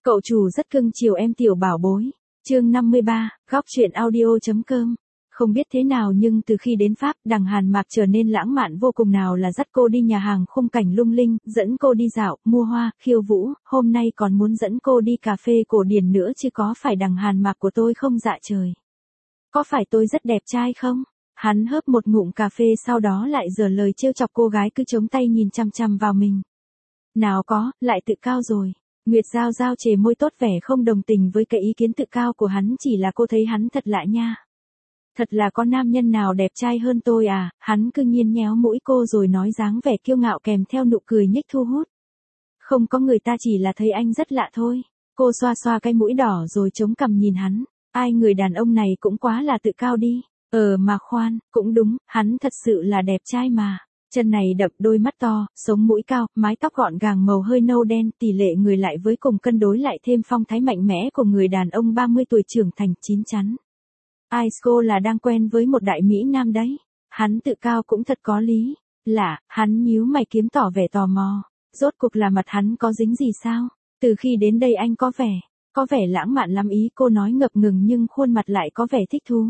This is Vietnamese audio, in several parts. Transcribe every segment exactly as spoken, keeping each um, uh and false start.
Cậu chủ rất cưng chiều em tiểu bảo bối. Chương năm mươi ba, góc truyện audio.com. Không biết thế nào nhưng từ khi đến Pháp, Đằng Hàn Mạc trở nên lãng mạn vô cùng, nào là dắt cô đi nhà hàng khung cảnh lung linh, dẫn cô đi dạo, mua hoa, khiêu vũ, hôm nay còn muốn dẫn cô đi cà phê cổ điển nữa chứ, có phải Đằng Hàn Mạc của tôi không dạ trời? Có phải tôi rất đẹp trai không? Hắn hớp một ngụm cà phê sau đó lại giở lời trêu chọc cô gái cứ chống tay nhìn chăm chăm vào mình. Nào có, lại tự cao rồi. Nguyệt Giao Giao chề môi tốt vẻ không đồng tình với cái ý kiến tự cao của hắn, chỉ là cô thấy hắn thật lạ nha. Thật là có nam nhân nào đẹp trai hơn tôi à? Hắn cứ nhiên nhéo mũi cô rồi nói dáng vẻ kiêu ngạo kèm theo nụ cười nhếch thu hút. Không có, người ta chỉ là thấy anh rất lạ thôi. Cô xoa xoa cái mũi đỏ rồi chống cằm nhìn hắn. Ai, người đàn ông này cũng quá là tự cao đi. Ờ mà khoan, cũng đúng, hắn thật sự là đẹp trai mà. Chân này đậm, đôi mắt to, sống mũi cao, mái tóc gọn gàng màu hơi nâu đen, tỷ lệ người lại với cùng cân đối lại thêm phong thái mạnh mẽ của người đàn ông ba mươi tuổi trưởng thành chín chắn. Ai, cô là đang quen với một đại mỹ nam đấy. Hắn tự cao cũng thật có lý. Lạ, hắn nhíu mày kiếm tỏ vẻ tò mò. Rốt cuộc là mặt hắn có dính gì sao? Từ khi đến đây anh có vẻ, có vẻ lãng mạn lắm ý, cô nói ngập ngừng nhưng khuôn mặt lại có vẻ thích thú.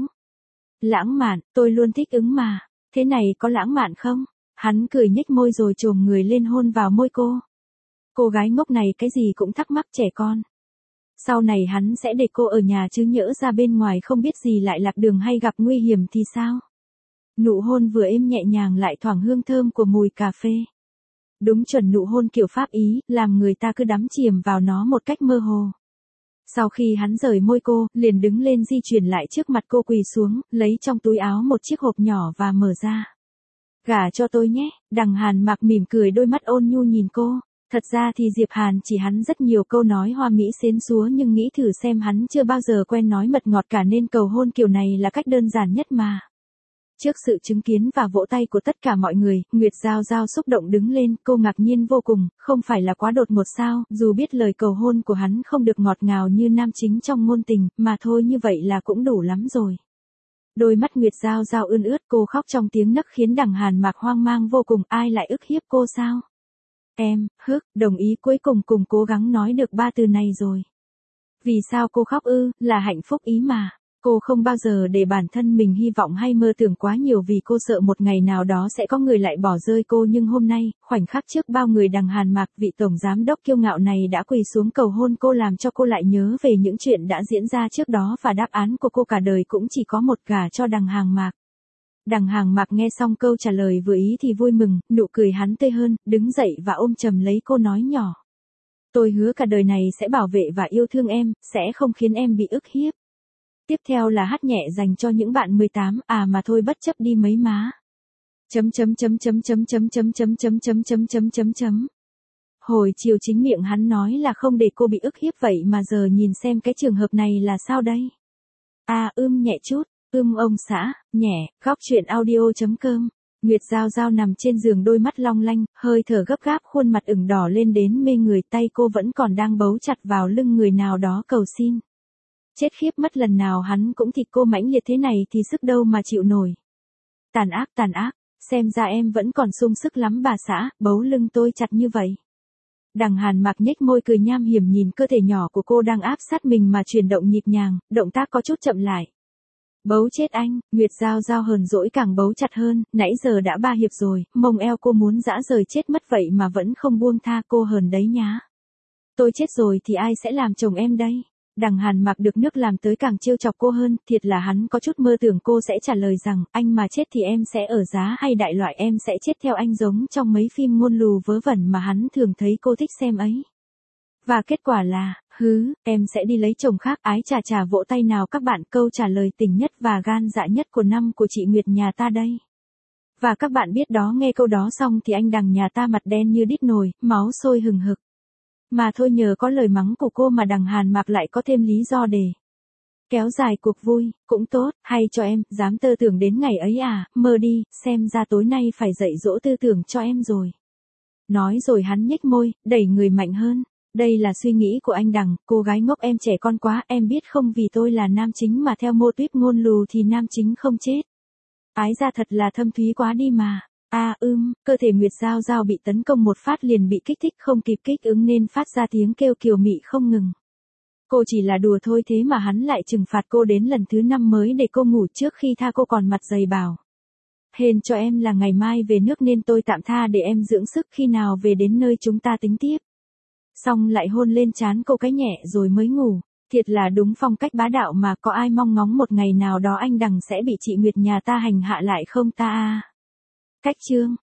Lãng mạn, tôi luôn thích ứng mà. Thế này có lãng mạn không? Hắn cười nhếch môi rồi chồm người lên hôn vào môi cô. Cô gái ngốc này cái gì cũng thắc mắc trẻ con. Sau này hắn sẽ để cô ở nhà chứ nhỡ ra bên ngoài không biết gì lại lạc đường hay gặp nguy hiểm thì sao? Nụ hôn vừa êm nhẹ nhàng lại thoảng hương thơm của mùi cà phê. Đúng chuẩn nụ hôn kiểu Pháp Ý, làm người ta cứ đắm chìm vào nó một cách mơ hồ. Sau khi hắn rời môi cô, liền đứng lên di chuyển lại trước mặt cô, quỳ xuống, lấy trong túi áo một chiếc hộp nhỏ và mở ra. Gả cho tôi nhé. Đằng Hàn Mạc mỉm cười, đôi mắt ôn nhu nhìn cô. Thật ra thì Diệp Hàn chỉ hắn rất nhiều câu nói hoa mỹ xến xúa, nhưng nghĩ thử xem, hắn chưa bao giờ quen nói mật ngọt cả nên cầu hôn kiểu này là cách đơn giản nhất mà. Trước sự chứng kiến và vỗ tay của tất cả mọi người, Nguyệt Giao Giao xúc động đứng lên, cô ngạc nhiên vô cùng, không phải là quá đột ngột sao? Dù biết lời cầu hôn của hắn không được ngọt ngào như nam chính trong ngôn tình, mà thôi như vậy là cũng đủ lắm rồi. Đôi mắt Nguyệt Giao Giao ươn ướt, cô khóc trong tiếng nấc khiến Đằng Hàn Mạc hoang mang vô cùng. Ai lại ức hiếp cô sao? Em, hức, đồng ý, cuối cùng cùng cố gắng nói được ba từ này rồi. Vì sao cô khóc ư? Là hạnh phúc ý mà. Cô không bao giờ để bản thân mình hy vọng hay mơ tưởng quá nhiều, vì cô sợ một ngày nào đó sẽ có người lại bỏ rơi cô, nhưng hôm nay, khoảnh khắc trước bao người, Đằng Hàn Mạc, vị tổng giám đốc kiêu ngạo này đã quỳ xuống cầu hôn cô, làm cho cô lại nhớ về những chuyện đã diễn ra trước đó, và đáp án của cô cả đời cũng chỉ có một: gả cho Đằng Hàn Mạc. Đằng Hàn Mạc nghe xong câu trả lời vừa ý thì vui mừng, nụ cười hắn tươi hơn, đứng dậy và ôm chầm lấy cô nói nhỏ. Tôi hứa cả đời này sẽ bảo vệ và yêu thương em, sẽ không khiến em bị ức hiếp. Tiếp theo là hát nhẹ dành cho những bạn mười tám, à mà thôi bất chấp đi mấy má. Chấm chấm chấm chấm chấm chấm chấm chấm chấm chấm chấm chấm chấm chấm. Hồi chiều chính miệng hắn nói là không để cô bị ức hiếp, vậy mà giờ nhìn xem cái trường hợp này là sao đây? À ưm nhẹ chút, ưm ông xã, nhẹ, góc truyện audio.com. Nguyệt Giao Giao nằm trên giường, đôi mắt long lanh, hơi thở gấp gáp, khuôn mặt ửng đỏ lên đến mê người, tay cô vẫn còn đang bấu chặt vào lưng người nào đó cầu xin. Chết khiếp mất, lần nào hắn cũng thịt cô mãnh liệt thế này thì sức đâu mà chịu nổi. Tàn ác, tàn ác, xem ra em vẫn còn sung sức lắm bà xã, bấu lưng tôi chặt như vậy. Đằng Hàn Mạc nhếch môi cười nham hiểm nhìn cơ thể nhỏ của cô đang áp sát mình mà chuyển động nhịp nhàng, động tác có chút chậm lại. Bấu chết anh. Nguyệt Giao Giao hờn dỗi càng bấu chặt hơn, nãy giờ đã ba hiệp rồi, mông eo cô muốn dã rời chết mất vậy mà vẫn không buông tha, cô hờn đấy nhá. Tôi chết rồi thì ai sẽ làm chồng em đây? Đằng Hàn Mạc được nước làm tới càng trêu chọc cô hơn, thiệt là hắn có chút mơ tưởng cô sẽ trả lời rằng, anh mà chết thì em sẽ ở giá, hay đại loại em sẽ chết theo anh giống trong mấy phim ngôn lù vớ vẩn mà hắn thường thấy cô thích xem ấy. Và kết quả là, hứ, em sẽ đi lấy chồng khác. Ái chà chà, vỗ tay nào các bạn, câu trả lời tình nhất và gan dạ nhất của năm của chị Nguyệt nhà ta đây. Và các bạn biết đó, nghe câu đó xong thì anh Đằng nhà ta mặt đen như đít nồi, máu sôi hừng hực. Mà thôi, nhờ có lời mắng của cô mà Đằng Hàn Mạc lại có thêm lý do để kéo dài cuộc vui. Cũng tốt, hay cho em, dám tơ tưởng đến ngày ấy à, mơ đi, xem ra tối nay phải dạy dỗ tư tưởng cho em rồi. Nói rồi hắn nhếch môi, đẩy người mạnh hơn. Đây là suy nghĩ của anh Đằng, cô gái ngốc, em trẻ con quá, em biết không, vì tôi là nam chính mà theo mô típ ngôn lù thì nam chính không chết. Ái ra thật là thâm thúy quá đi mà. À ưm, cơ thể Nguyệt Giao Giao bị tấn công một phát liền bị kích thích, không kịp kích ứng nên phát ra tiếng kêu kiều mị không ngừng. Cô chỉ là đùa thôi thế mà hắn lại trừng phạt cô đến lần thứ năm mới để cô ngủ trước khi tha cô còn mặt dày bảo. Hên cho em là ngày mai về nước nên tôi tạm tha để em dưỡng sức khi nào về đến nơi chúng ta tính tiếp. Xong lại hôn lên trán cô cái nhẹ rồi mới ngủ. Thiệt là đúng phong cách bá đạo mà có ai mong ngóng một ngày nào đó anh Đằng sẽ bị chị Nguyệt nhà ta hành hạ lại không ta à. Cách chương